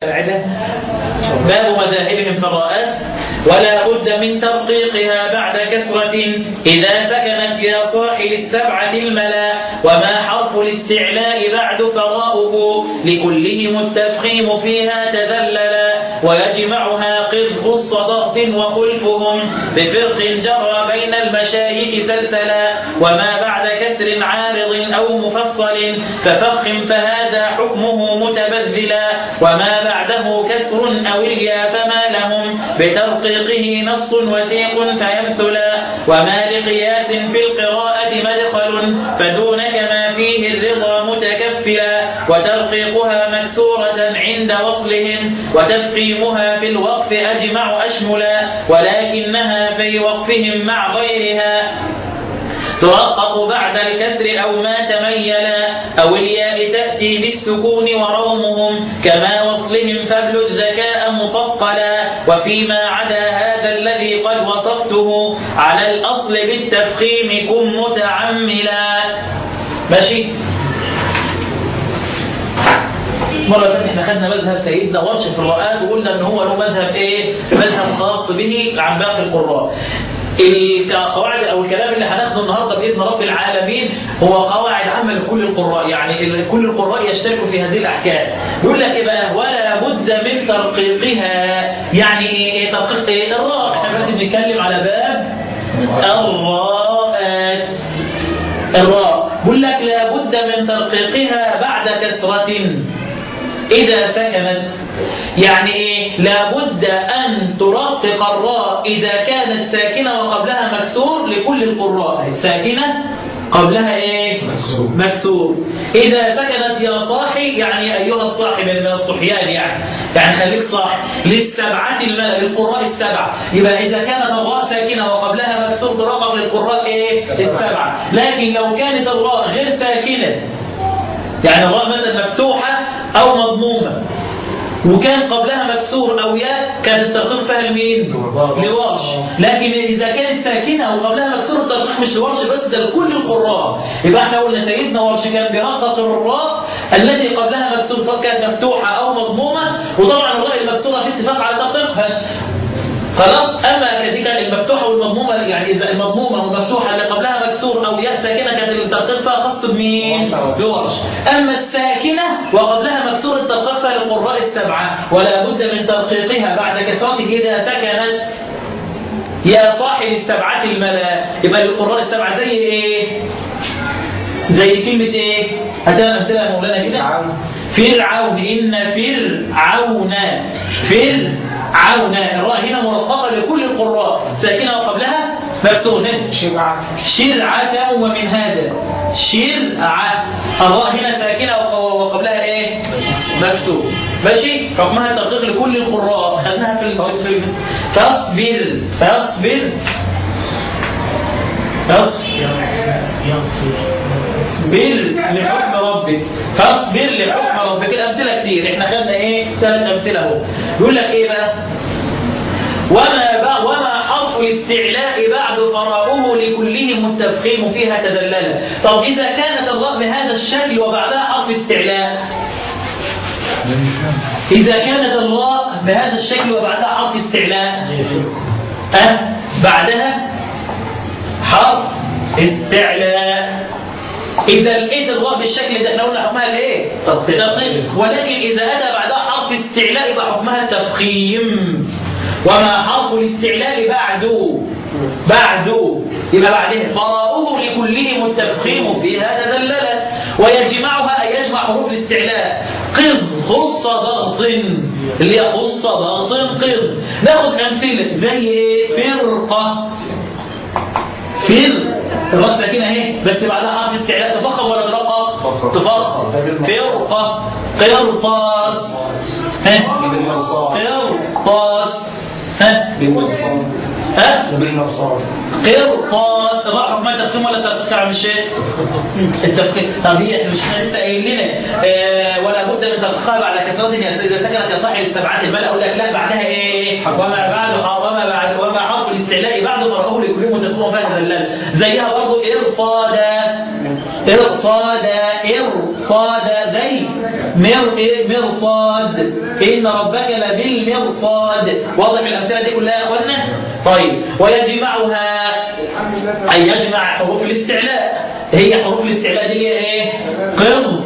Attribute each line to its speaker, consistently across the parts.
Speaker 1: باب مذاهبهم في الراءات. ولا بد من ترقيقها بعد كثرة إذا سكنت يا صاحب السبعة الملا، وما حرف الاستعلاء بعد فراؤه لكلهم التفخيم فيها تذللا، ويجمعها قذف الصداق وخلفهم بفرق جرى بين المشايخ سلسلا، وما بعد كسر عارض أو مفصل ففخم فهذا حكمه متبذلا، وما بعده كسر أو الياء فما لهم بترقيقه نص وثيق فيمثلا، وما لقياس في القراءة مدخل فدونك ما فيه الرضا متكفلا، وترقيقها مكسورة عند وصلهم وتفخيمها في الوقف أجمع أشملا، ولكنها في وقفهم مع غيرها ترقق بعد الكسر أو ما تميلا، أو الياء تأتي بالسكون ورومهم كما وصلهم فابل الذكاء مصقلا، وفيما عدا هذا الذي قد وصفته على الأصل بالتفخيم كن متعملا. ماشي. مرة ثانية احنا خدنا مذهب سيدنا ورش في الرؤات وقلنا ان هو له مذهب ايه؟ مذهب خاص به عن باقي القراء. القواعد او الكلام اللي هناخده النهارده باذن رب العالمين هو قواعد عامه لكل القراء، يعني كل القراء يشتركوا في هذه الاحكام. يقول لك ايه بقى؟ ولا بد من ترقيقها. يعني ايه ترقيق؟ ايه الراء؟ احنا دلوقتي بنتكلم على باب الراءات. الراء بيقول لك لا بد من ترقيقها بعد كسرة إذا سكنت. يعني إيه؟ لابد أن ترقق الراء إذا كانت ساكنة وقبلها مكسور لكل القراء. الساكنة قبلها إيه؟ مكسور. إذا سكنت يا صاحي، يعني أيها الصاحب من الصحيان، يعني خليك صاحي للسبعة للقراء السبعة. يبقى إذا كانت الراء ساكنة وقبلها مكسور ترقق للقراء إيه؟ السبعة. لكن لو كانت الراء غير ساكنة، يعني الراء مثلا مفتوحة أو مضمومة وكان قبلها مكسور أو ياء، كانت الترقيق فيها لمين؟ لورش. لكن إذا كانت ساكنة وقبلها مكسور الترقيق مش لورش بس، ده لكل القراء. يبقى احنا قلنا سيدنا ورش كان بيرقق الراء التي قبلها مكسور سواء كانت مفتوحة أو مضمومة، وطبعا الراء المكسورة في اتفاق على ترقيقها. خلاص. أما دي كانت المفتوحة والمضمومة، يعني إذا المضمومة والمفتوحة اللي قبلها مكسور أو ياء ساكنة كانت الترقيق فيها خاص بمين؟ بورش. أما الساكنة وقبلها مكسور الترقيق فيها للقراء السبعة. ولا بد من ترقيقها بعد كسرة إذا سكنت يا صاحب السبعة الملا. يبقى للقراء السبعة زي إيه؟ زي كلمة إيه؟ هاتنا أمثلة يا مولانا كده. فرعون. إن فرعون. فرعون. الراء هنا مرققة لكل القراء، ساكنة وقبلها مكسور. شرعة ومن هذا شرعة. الراء هنا ساكنة وقبلها ايه؟ مكسور. ماشي. حكمها ترقيق لكل القراء. خدناها في الفصل. فاصبر. اصبر لحكم ربك. فاصبر لحكم ربك. الامثله كتير، احنا خدنا ايه؟ 3 امثله اهو. يقول لك ايه بقى؟ وما حرف الاستعلاء بعد فراؤه لكلهم التفخيم فيها تدللا. طب اذا كانت الراء بهذا الشكل وبعدها حرف استعلاء، اذا كانت الراء بهذا الشكل وبعدها حرف استعلاء، بعدها حرف استعلاء، إذا لقيت الراء بالشكل ده احنا قلنا حكمها الايه؟ ترقيق. ولكن إذا أتى بعدها حرف استعلاء يبقى حكمها تفخيم. وما حرف الاستعلاء بعده يبقى بعدها فراؤه لكلهم التفخيم فيها تدللا، ويجمعها أي يجمع حروف الاستعلاء قض خص ضغط، اللي هي خص ضغط قض. ناخد أمثلة زي ايه؟ فرقة. الراء ساكنة اهي بس بعدها حرف استعلاء، تفخم ولا ترقق؟ تفخم. فرقة. قرطاس. قرطاس. قرطاس. الراء حكمها تفخيم ولا ترقيق يا عم الشيخ؟ التفخيم. طب هي مش احنا لسه قايل لنا ولا بد من ترقيقها بعد كسرة اذا سكنت يا صاحب السبعات الملا. اقول لك لا، بعدها ايه؟ وما حرف الاستعلاء بعده فرقه لكلهم التفخيم فيها تدللا. زيها برضه إرصادا. صاد زي مرصاد، إن ربك لبالمرصاد. واضح الأمثلة دي كلها يا أخوانا؟ طيب، ويجمعها أي يجمع حروف الاستعلاء. هي حروف الاستعلاء دي هي إيه؟ قم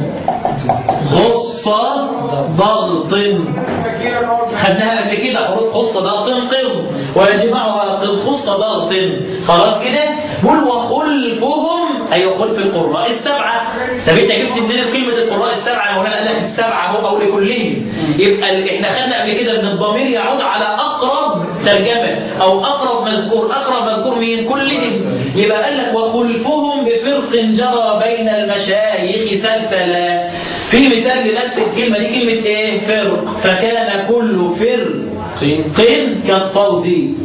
Speaker 1: غصة ضغط، خدناها قبل كده، حروف خصة ضغط قم، ويجمعها قم خصة ضغط. خلاص كده؟ قل وخلفهم أي خلف القراء السبعة. طب أنت جبت منين كلمة القراء السبعة؟ ولا قال لك السبعة هو أو لكلهم؟ يبقى إحنا خدنا قبل كده إن الضمير يعود على أقرب ترجمة أو أقرب مذكور. أقرب مذكور مين؟ كلهم. يبقى قال لك وخلفهم بفرق جرى بين المشايخ سلسلة. في مثال لنفس الكلمة دي كلمة إيه؟ فرق. فكان كل فرق كالطود.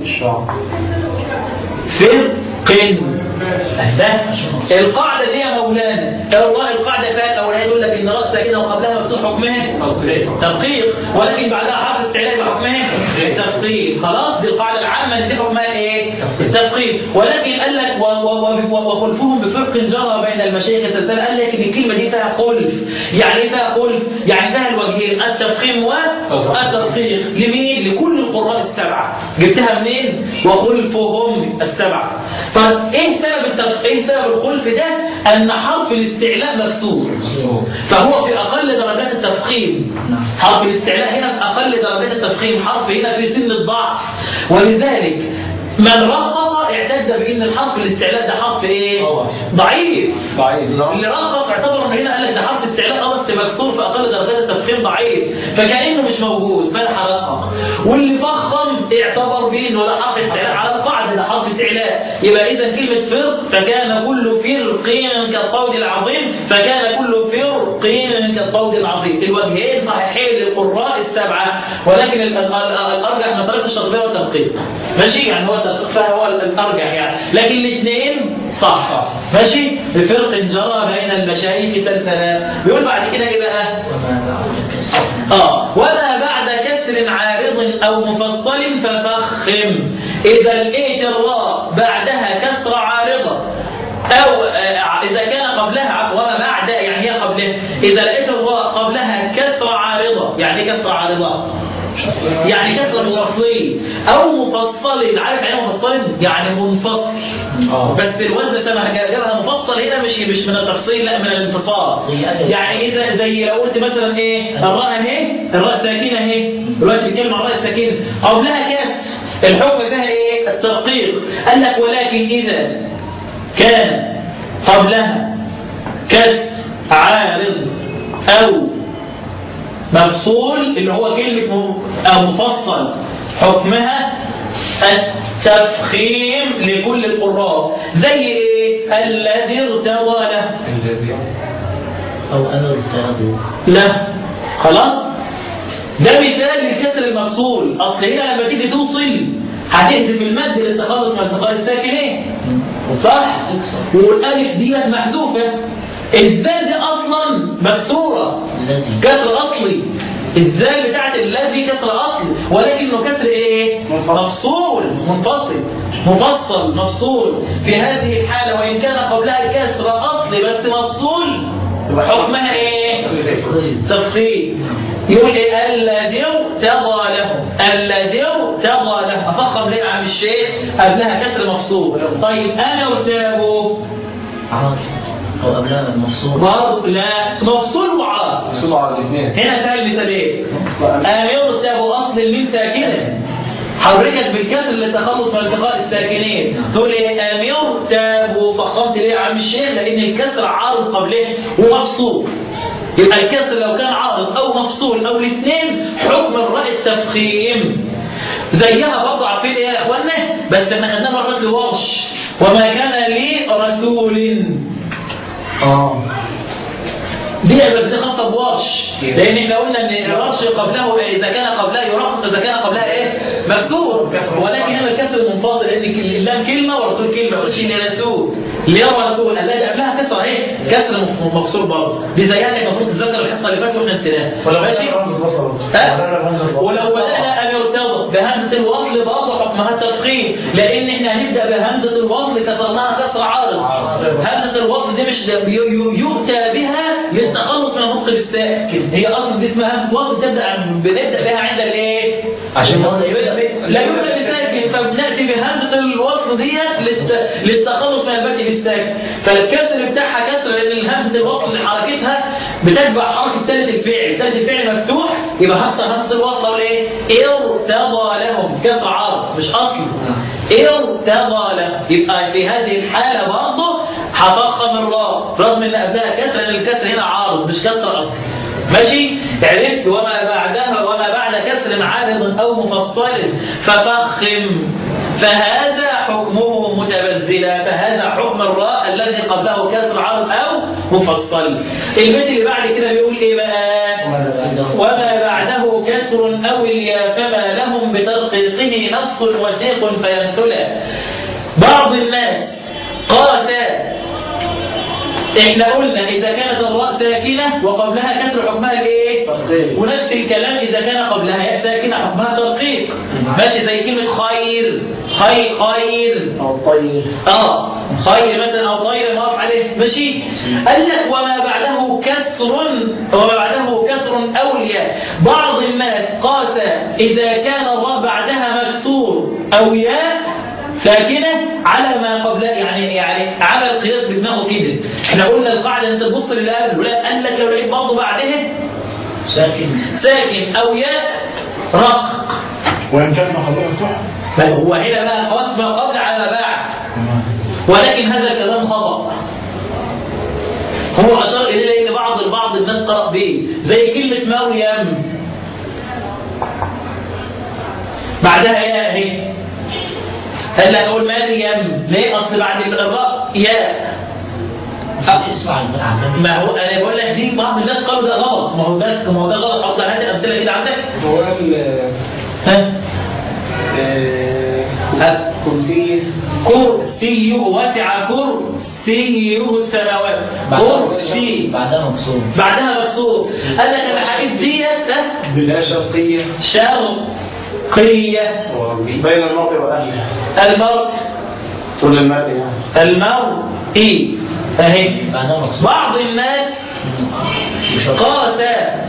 Speaker 1: فرق. القاعدة دي يا مولانا، والله القاعدة فيها الأولانية يقول لك إن رأس ساكنة وقبلها مفتوح حكمها ترقيق، ولكن بعدها حرف استعلاء حكمها تفخيم. خلاص، دي القاعدة العامة اللي دي حكمها إيه؟ التفخيم. ولكن قال لك وخلفهم بفرق جرى بين المشايخ سلسلة. قال لك إن الكلمة دي فيها خلف. يعني إيه فيها خلف؟ يعني فيها الوجهين، التفخيم والترقيق. لمين؟ لكل القراء السبعة. جبتها منين؟ وخلفهم السبعة. طيب إيه سبب الخلف ده؟ أن حرف الاستعلاء مكسور، فهو في أقل درجات التفخيم. حرف الاستعلاء هنا في أقل درجات التفخيم، حرف هنا في سن الضعف. ولذلك من رقق اعتد بأن الحرف الاستعلاء ده حرف ايه؟ ضعيف. اللي رقق اعتبر ان هنا قال لك ده حرف استعلاء بس مكسور في اقل درجات التفخيم ضعيف، فكأنه مش موجود فالحرقق. واللي فخم اعتبر به انه ده حرف استعلاء على القاعده ده حرف استعلاء. يبقى اذا كلمه فرق فكان كل فرق كالطود العظيم، فكان كل فرق كالطود العظيم. الوجهين صحيحين للقراء السبعه، ولكن الارجح من طريق الشطبيه والتدقيق. ماشي، يعني هو فهو الأرجح يعني، لكن الاثنين صح. ماشي، بفرق جرى بين المشايخ سلسلة. بيقول بعد كده ايه بقى؟ وما بعد كسر عارض أو مفصل ففخم. إذا لقيت الراء بعدها كسر عارضة أو إذا كان قبلها وما بعد يعني هي قبلها. إذا لقيت الراء قبلها كسر عارضة، يعني كسر عارضة يعني كسر مفصل او مفصل. عارف يعني مفصل؟ يعني منفصل. بس الوزن سمح جابها مفصل هنا مش من التفصيل، لا من الانفصال. يعني اذا زي لو قلت مثلا ايه الراء اهي، الراء ساكنه اهي، دلوقتي بنتكلم عن الراء الساكنه قبلها كسر، الحكم فيها ايه؟ الترقيق. قال لك ولكن اذا كان قبلها كسر عارض او مفصول اللي هو كلمة مفصل، حكمها التفخيم لكل القراء. زي ايه؟ الذي ارتوى له،
Speaker 2: او انا ارتوى
Speaker 1: لا. خلاص، ده مثال للكسر المفصول. اصل هنا لما تيجي توصل هتحذف المد للتخلص من التقاء الساكنين، صح؟ والالف ديت محذوفه. الذال دي اصلا مكسوره، كسر اصلي. الذال بتاعت الذي كسر اصلي، ولكنه كسر ايه؟ مفصول، منفصل، مفصل، مفصول. في هذه الحاله وان كان قبلها كسر اصلي بس مفصول، حكمها ايه؟ تفخيم. يقول ايه؟ الذي ارتضى له، الذي ارتضى له. افخم ليه يا عم الشيخ؟ قبلها كسر مفصول. طيب انا ارتابه
Speaker 2: أو قبلها مفصول
Speaker 1: برضه لا، مفصول وعارض.
Speaker 3: مفصول وعارض الاثنين.
Speaker 1: هنا سهل مثالين. يرتب أصل الميم ساكنة حركت بالكسر للتخلص من التقاء الساكنين. تقول ايه؟ يرتب. فخمت ليه يا عم الشيخ؟ لأن الكسر عارض قبله ومفصول. يبقى الكسر لو كان عارض أو مفصول أو الاثنين حكم الراء التفخيم. زيها برضه عارفين ايه يا اخوانا؟ بس احنا خدناها مرات لورش. وما كان لي رسول دي بس دي خاصه بورش، لان احنا قلنا ان الورش قبله اذا كان قبلها يرخص، اذا كان قبلها ايه؟ مكسور. ولكن هنا الكسر منفصل، لان اللام كلمه ورسول كلمه. ما قلتش ان رسول اللي هو رسول الذي قبلها كسر ايه؟ كسر مكسور برضه. دي زيها المفروض تتذكر الحصه اللي فاتت واحنا نسيناها. ماشي؟ ولو بدانا ان يرتضى بهمزه الوصل برضه حكمها التفخيم، لان احنا هنبدا بهمزه الوصل كسرناها كسر عارض. همزه الوصل دي مش يؤتى بها للتخلص نطق بالساكن، هي اصلا دي اسمها همزه وصل بنبدا بها عند الايه؟
Speaker 2: عشان
Speaker 1: لا يبدا بالساكن، فبناتي بهمزه الوصل ديت للتخلص من البدء بالساكن، فالكسر بتاعها كسر لان همزه الوصل حركتها بتتبع حركه ثالث الفعل، ثالث الفعل مفتوح يبقى حتى همزه الوصل اقول ايه؟ ارتضى لهم، كسر عارض مش اصل. ارتضى له، يبقى في هذه الحاله برضه هفخم الراء رغم ان قبلها كسر لان الكسر هنا عارض مش كسر اصلي. ماشي؟ عرفت وما بعد كسر عارض او مفصل ففخم، فهذا حكمه متبذلا، فهذا حكم الراء الذي قبله كسر عارض او مفصل. البيت اللي بعد كده بيقول ايه بقى؟ وما بعده كسر او الياء فما لهم بترقيقه نص وثيق فيمثلا. بعض الناس قال احنا قلنا اذا كانت الراء ساكنه وقبلها كسر حكمها الايه؟ ونفس الكلام اذا كان قبلها ياء ساكنه حكمها ترقيق. ماشي زي كلمه خير، خير
Speaker 2: او طير،
Speaker 1: خير مثلا او طير ما اقف عليه. ماشي؟ قال لك وما بعده كسر او الياء. بعض الناس قاس اذا كان الراء بعدها مكسور او ياء ساكنه على ما قبلها، يعني على القياس بدماغه كده. احنا قلنا القاعده انت تبص للي قبله، لا قال لك لو لقيت برضه بعدها ساكن او ياء رق،
Speaker 3: وان كان محله مفتوح.
Speaker 1: هو هنا بقى خلاص ما قبل على ما بعد، ولكن هذا الكلام خطا. هو اشار اليه ان بعض الناس قرأ به زي كلمه مريم بعدها ياء اهي. هل اقول مريم ليه؟ اصل بعد الراء ياء. ما هو انا بقول لك دي بعض الناس قالوا ده غلط، ما هو ده غلط. افضل هات الامثله كده عندك.
Speaker 3: هو
Speaker 1: كرسي وسع كرسيه السماوات. كرسي بعدها مكسور. قال لك الاحاديث ديت
Speaker 3: بلا شرطيه بين المرء واهله.
Speaker 1: المرء
Speaker 3: طول المرء
Speaker 1: اهي. بعض الناس قاس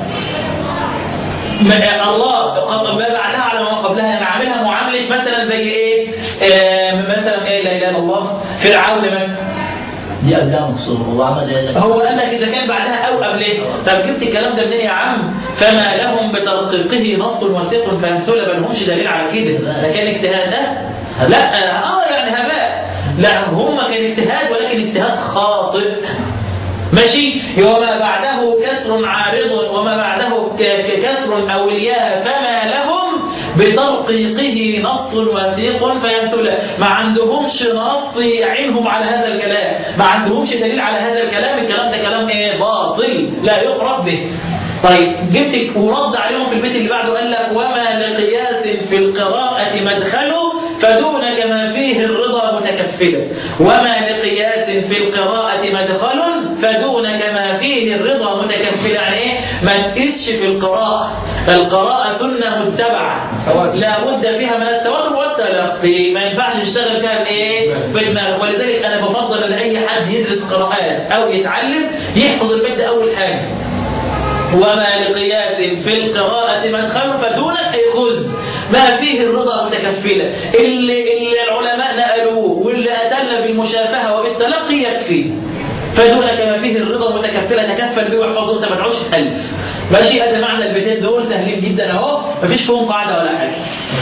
Speaker 1: الله ما بعدها على ما قبلها، يعني عاملها معامله مثلا زي ايه؟ مثلا ايه لا اله الا الله فرعون مثلا
Speaker 2: دي قبلها مكسور
Speaker 1: هو قال لك اذا كان بعدها او قبلها. طب جبت الكلام ده منين يا عم؟ فما لهم بترقيقه نص وثيق فيمثل، ما لهمش دليل على كده. ده كان اجتهاد ده؟ لا يعني هباء. لا هم كان اجتهاد ولكن اجتهاد خاطئ. ماشي؟ وما بعده كسر عارض وما بعده كسر او الياء فما لهم بترقيقه نص وثيق فيمثل. ما عندهمش نص يعينهم على هذا الكلام، ما عندهمش دليل على هذا الكلام. الكلام ده كلام ايه؟ باطل لا يقرب به. طيب جبتك ورد عليهم في البيت اللي بعده قال لك وما لقياس في القراءة مدخله فدون كما فيه الرضا متكفلا. وما لقياس في القراءة مدخل فدون كما فيه الرضا متكفلا. يعني ايه؟ ما تقيسش في القراءة. القراءة سنة متبعة لا بد فيها من التواتر والتلقي، ما ينفعش يشتغل فيها بايه؟ بالدماغ. ولذلك انا بفضل ان اي حد يدرس قراءات او يتعلم يحفظ البيت ده اول حاجة. وما لقياس في القراءة مدخل فدون خذ ما فيه الرضا متكفلا. اللي العلماء نقلوه واللي أدل بالمشافهة وبالتلقي يكفي. فدون كما فيه الرضا متكفلا تكفل به واحفظه، انت ما تقعدش تألف. ماشي؟ هذا معنى البيتين دول سهلين جدا اهو، مفيش فيهم قاعدة ولا حاجة.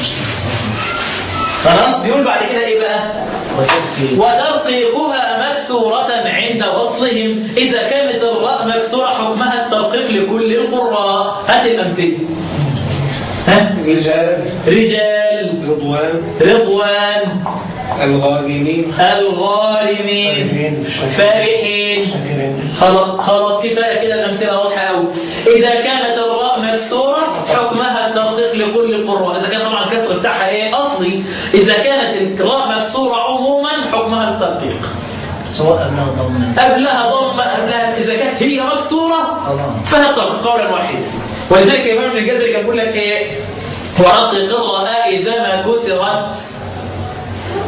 Speaker 1: خلاص؟ بيقول بعد كده ايه بقى؟ وترقيقها مكسورة عند وصلهم إذا كانت الراء مكسورة حكمها الترقيق لكل القراء. هات الأمثلة. رجال رضوان الغالمين فرحين. خلاص كفاية كده الأمثلة واضحة أوي. إذا كانت الراء مكسورة حكمها الترقيق لكل القراء. إذا كان طبعا الكسر بتاعها إيه أصلي. إذا كانت الراء مكسورة عموما حكمها الترقيق
Speaker 2: سواء قبلها ضمة
Speaker 1: إذا كانت هي مكسورة فهي ترقيق قولا واحدا. ولذلك الإمام ابن الجزري كان يقول لك إيه؟ ورقق الراء إذا ما كسرت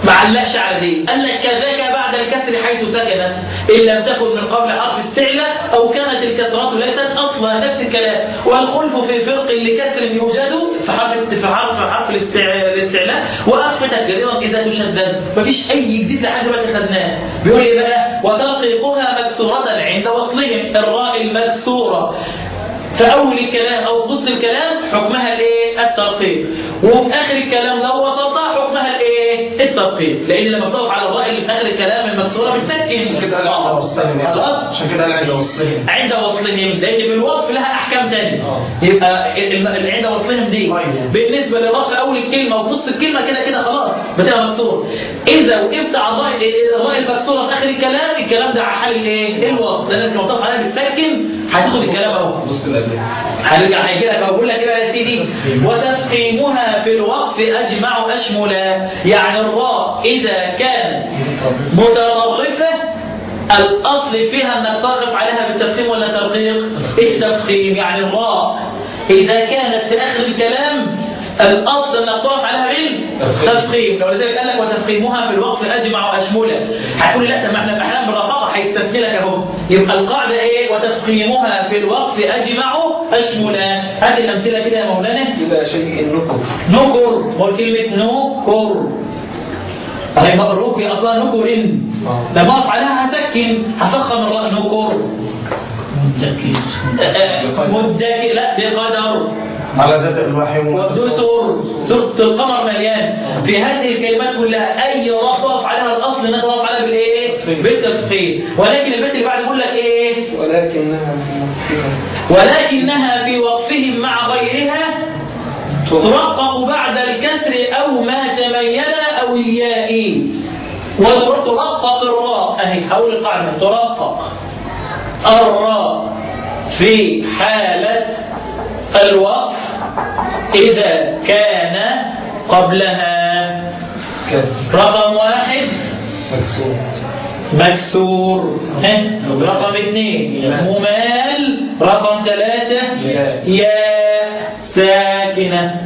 Speaker 1: ما علقش على دي، قال لك كذاك بعد الكسر حيث سكنت إن لم تكن من قبل حرف استعلاء أو كانت الكسرة ليست أصلا، نفس الكلام. والخلف في فرق لكسر يوجد في حرف الاستعلاء وأخف تكريرا إذا تشدد. مفيش أي جديد لحد دلوقتي خدناه. بيقول إيه بقى؟ وترقيقها مكسورة عند وصلهم، الراء المكسورة في أول الكلام أو في وسط الكلام حكمها الايه؟ الترقيق، وفي آخر الكلام لو وصلتها حكمها الايه؟ الترقيق، لأن لما بتقف على الراء اللي في آخر الكلام المكسورة بتسكن.
Speaker 3: عشان كده قال عند وصلهم. عشان كده قال عند وصلهم.
Speaker 1: عند وصلهم، لأن في الوقف لها أحكام تانية. يبقى عند وصلهم دي بالنسبة للراء في أول الكلمة وفي نص الكلمة كده خلاص بتبقى مكسورة. إذا وقفت على الراء المكسورة في آخر الكلام ده على حال الايه؟ الوصل، لأن لما بتقف عليها بتسكن هتاخد الكلام اهو. هنرجع هيجي لك اقول لك ايه يا سيدي؟ وتفخيمها في الوقف اجمع اشملا، يعني الراء اذا كانت متطرفه الاصل فيها انك تقف عليها بالتفخيم ولا ترقيق؟ التفخيم، يعني الراء اذا كانت في اخر الكلام الاصل انك تقف عليها بالتفخيم، ولذلك قال لك وتفخيمها في الوقف اجمع اشملا. هتقول لا، ما احنا في احيان بالرقاقه هيستثني لك اهو. يبقى القاعده ايه؟ وتفخيمها في الوقف اجمع اشملا. هذه الامثله كده يا مولانا.
Speaker 3: إلى شيء
Speaker 1: نكر، وكلمه نكر هي مقروك يا اصلا نكر، لما اقف عليها هسكن هفخم الراء نكر. مدكر لا بقدر
Speaker 3: على ذات الوحي
Speaker 1: سورة القمر مليان. في هذه الكلمات كلها أي راء تقف عليها الأصل إنها تقف عليها بالإيه؟ بالتفخيم. ولكن البيت اللي بعد يقول لك إيه؟ ولكنها في وقفهم مع غيرها ترقق بعد الكسر أو ما تميل أو الياء. وترقق الراء أهي حول القاعدة، ترقق الراء في حالة الوقف إذا كان قبلها رقم 1 مكسور، رقم 2 ممال، رقم 3 ياء ساكنة.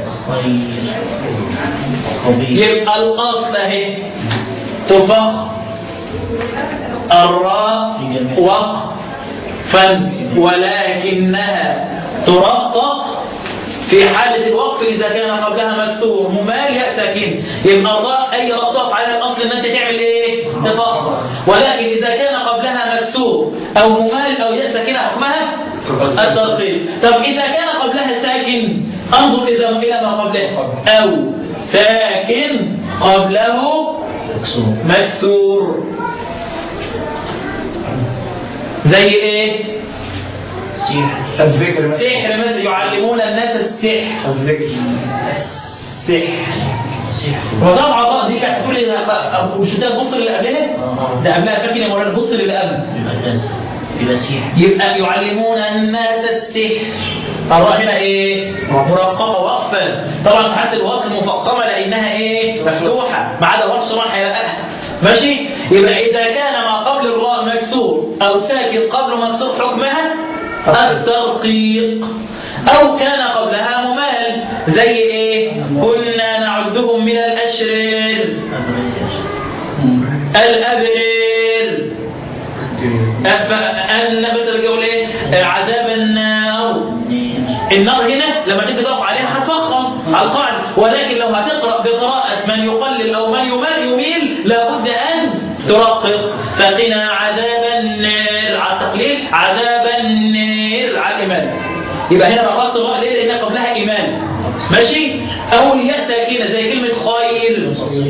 Speaker 1: يبقى الأصل اهي تفخ الراء وقفا، ولكنها ترقق في حالة الوقف إذا كان قبلها مكسور ممال ياء ساكن. يبقى الراء أي راء تقف على الأصل إن أنت تعمل إيه؟ تفخم. ولكن إذا كان قبلها مكسور أو ممال أو ياء ساكنة حكمها الترقيق. طب إذا كان قبلها ساكن انظر إلى ما قبله، أو ساكن قبله مكسور. زي إيه؟
Speaker 3: الذكر
Speaker 1: مثل يعلمون الناس السحر.
Speaker 3: الذكر
Speaker 1: وطبعا الراء دي كانت تقول لي مش انت تبص للي قبلها؟ ده قبلها فاكر يا مولانا بص للي قبل. يبقى يعلمون الناس السحر. الراء هنا ايه؟ مرققه وقفا. طبعا في حالة الوقف مفخمه لانها ايه؟ مفتوحه، ما عدا وقف راح هيلاقيها. ماشي؟ يبقى اذا كان ما قبل الراء مكسور او ساكن قبل مكسور حكمها الترقيق، أو كان قبلها ممال. زي إيه؟ كنا نعدهم من الأشرار الأبرار. مثل يقول إيه؟ عذاب النار. النار هنا لما تيجي تقف عليها هتفخم على القاعدة، ولكن لو هتقرأ بقراءة من يقلل أو من يميل لابد أن ترقق. فقنا عذاب النار على التقليل، عذاب النار على الإيمان. يبقى هنا رقصت الراء ليه؟ لأنها قبلها إيمان. ماشي؟ أو الياء ساكنة زي كلمة خير،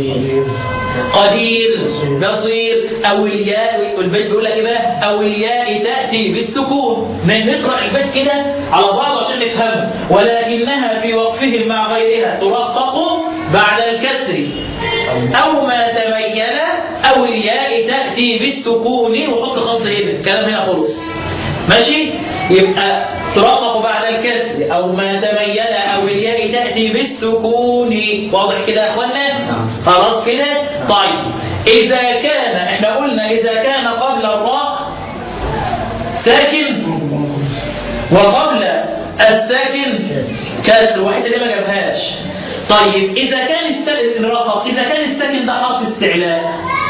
Speaker 1: قدير، بصير. أو الياء، والبيت بيقول لك إيه بقى؟ أو الياء تأتي بالسكون. نقرأ البيت كده على بعض عشان نفهمه. ولكنها في وقفهم مع غيرها ترقق بعد الكسر أو ما تميل أو الياء تأتي بالسكون. وحط خط هنا، الكلام هنا خلص. ماشي؟ يبقى ترقق بعد الكسر أو ما تميل أو الياء تأتي بالسكون. واضح كده يا أخوانا؟ خلاص كده؟ طيب إذا كان، إحنا قلنا إذا كان قبل الراء ساكن وقبل الساكن كسر، واحد اللي ما جابهاش. طيب إذا كان الساكن رقق، إذا كان الساكن ده حرف استعلاء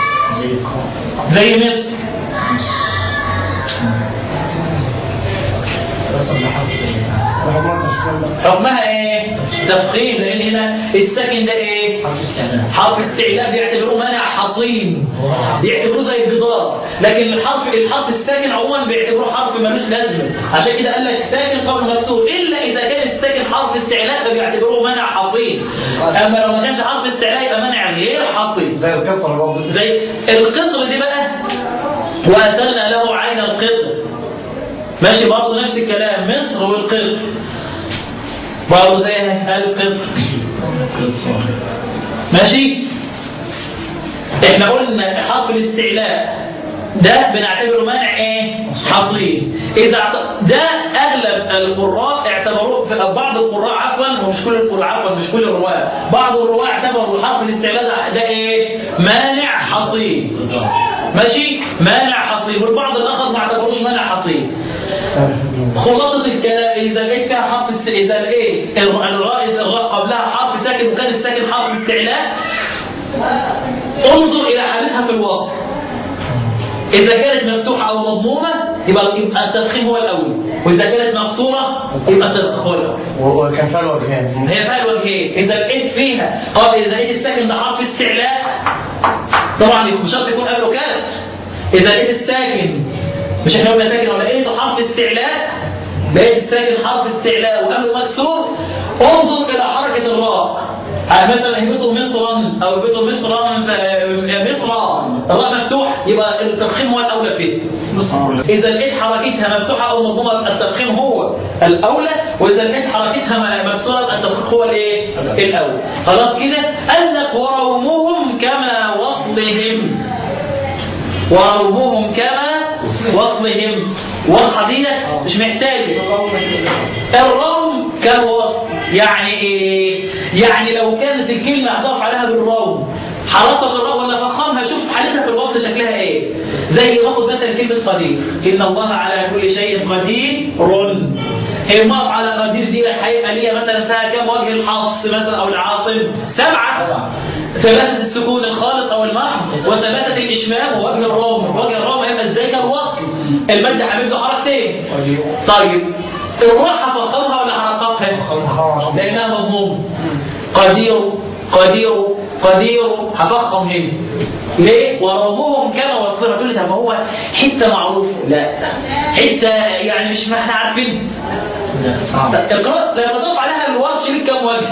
Speaker 1: زي مصر حكمها ايه؟ تفخيم، لان هنا الساكن ده ايه؟ حرف استعلاء بيعتبروه مانع حصين، بيعتبروه زي الجدار، لكن الحرف الساكن عموما بيعتبروه حرف ملوش لازمه، عشان كده قال لك ساكن قبل مكسور، الا اذا كان الساكن حرف استعلاء فبيعتبروه مانع حصين، اما لو ما كانش حرف استعلاء يبقى مانع غير حصين.
Speaker 3: زي القطر برضه.
Speaker 1: زي القطر دي بقى، واثرنا له عين القطر، ماشي برضه نفس الكلام، مصر والقطر برضه زي القطر، ماشي. احنا قلنا حرف الاستعلاء ده بنعتبره مانع ايه؟ حصري. اذا ده اغلب القراء اعتبروه، في بعض القراء عفوا، ومش كل القراء عفوا، مش كل الرواه، بعض الرواه اعتبروا حرف الاستعلاء ده ايه؟ مانع حصري، ماشي، مانع حصري، والبعض الاخر ما اعتبروش مانع حصري. خلاصة الكلام، إذا لقيت فيها حرف إذا لقيت الراء قبلها حرف ساكن وكان الساكن حرف استعلاء، انظر إلى حالتها في الوصف. إذا كانت مفتوحة أو مضمومة يبقى التفخيم هو الأول، وإذا كانت مكسورة يبقى التفخيم هو الأول.
Speaker 3: وكان فيها الوجهين.
Speaker 1: هي فيها الوجهين، إذا لقيت فيها إذا لقيت الساكن ده حرف استعلاء، طبعا مش شرط يكون قبله كسر. إذا لقيت الساكن، مش احنا قلنا ساكن، ولا لقيته حرف استعلاء، لقيت الساكن حرف استعلاء وقبله مكسور، انظر الى حركه الراء، مثلا هيبته مصرا او هيبته مصرا، الراء مفتوح يبقى التفخيم هو الاولى فيه. اذا لقيت حركتها مفتوحه او مضمومه التفخيم هو الاولى، واذا لقيت حركتها مكسوره التفخيم هو الايه؟ الاولى. خلاص كده. قال لك ورومهم كما وصلهم، ورومهم كما وصلهم، واضحه دي مش محتاجه. الروم كالوصل يعني ايه؟ يعني لو كانت الكلمه هضاف عليها بالروم، حركها بالروم ولا فخمها، شوف حالتها في الوصل شكلها ايه. زي باخد مثلا كلمه قدير، ان الله على كل شيء قدير، هي المقف على قدير دي هيبقى ليها مثلا فيها كم وجه؟ الحص مثلا او العاصم 7، ثباتة السكون الخالص او المحض، وثباتة الاشمام، ووجه الروم. وجه الروم هيبقى ازاي؟ كالوصل، المد حبيبته حركتين. طيب الراحه فخمها ولا حركتها؟ لانها مضمومه. قدير قدير قدير، هفخم هنا ليه؟ ورومهم كما وصلها. تقول لي طب هو حته معروفه؟ لا، حته يعني مش ما احنا عارفين. اقرا لما تضاف عليها الورش ليك كم وجه؟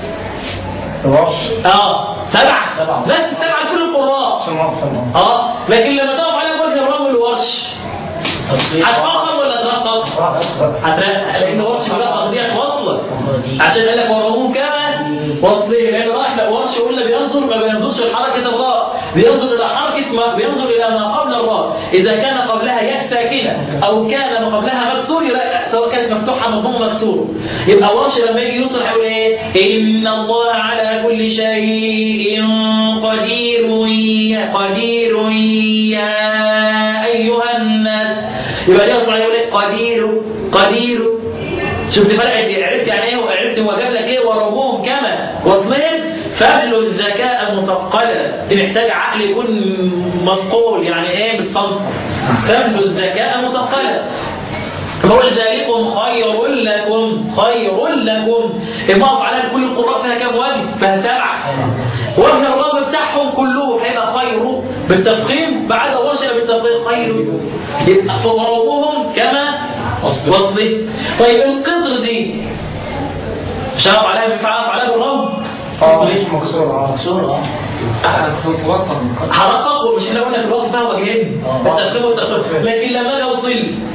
Speaker 3: الورش
Speaker 1: 7 بس، 7 لكل القراء. لكن لما تضاف عليها وجه الروم الورش هتفخم ولا ترقق؟ هترقق، لان ورش الرقق دي هتوصل، عشان قال لك ورومهم كما وصله، لان احنا ورش قلنا بينظر، ما بينظرش لحركه الراء، بينظر الى حركه ما، بينظر الى ما قبل الراء. اذا كان قبلها ياء ساكنه او كان ما قبلها مكسور، لا سواء كانت مفتوحه مضمومه مكسور، يبقى ورش لما يجي يوصل هيقول ايه؟ ان الله على كل شيء قدير قدير يا ايها الناس، يبقى يطلع يقول ايه؟ قدير قدير. شفت فرق؟ عرفت يعني ايه؟ وعرفت هو جاب لك ايه؟ ورومهم كما وصلهم. فابلوا الذكاء مثقلا، دي محتاج عقل يكون مثقول، يعني ايه؟ بالصنف. فابلوا الذكاء مثقلا، قل ذلكم خير لكم، خير لكم. المقف على كل القراء فيها كم وجه؟ فيها 7. وجه الرابع بتاعهم كله هيبقى خير بالتفخيم، بعد وجه بالتفخيم خير، يبقى فوروهم كما وصله. طيب القدر دي شرف عليها بينفعف عليها بالروم؟
Speaker 3: ليش مكسورة؟
Speaker 1: حركه، مش احنا قلنا في الوقت فيها وجهين بس تفخيم وتفخيم، لكن لما اجي اوصل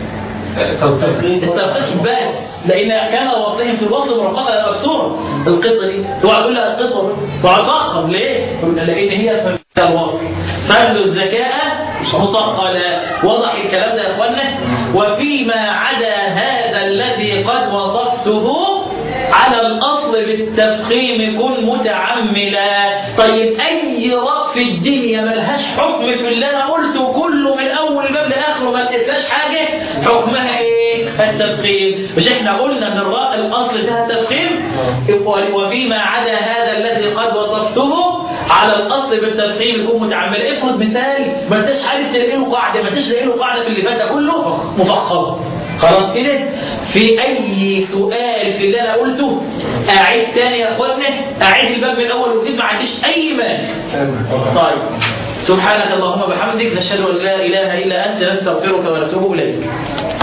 Speaker 1: الترقيق بس، لان كان وصلهم في الوصل مرققه مكسوره. القطه دي اوعى تقول لها القطه، اوعى تفخم ليه؟ لان هي في الوصل. فابلوا الذكاء مثقلا. واضح الكلام ده يا اخوانا؟ وفيما عدا هذا الذي قد وصفته على الاصل بالتفخيم كن متعملا. طيب اي راء في الدنيا ملهاش حكم في اللي انا قلته كله من اول باب لاخره، ما لقيتلاش حاجه، حكمها ايه؟ بالتفخيم. مش احنا قلنا ان الراء الاصل فيها تفخيم؟ وفيما عدا هذا الذي قد وصفته على الاصل بالتفخيم يكون متعمد. افرض مثال ما انتش عارف تلاقي له قاعده، ما انتش لاقي له قاعده في اللي فات ده كله مفخم. خلاص كده؟ في اي سؤال في اللي انا قلته اعيد تاني يا اخوانا، اعيد الباب من اول وجديد، ما عنديش اي مانع. طيب سبحانك اللهم وبحمدك نشهد ان لا اله الا انت نستغفرك ونتوب اليك.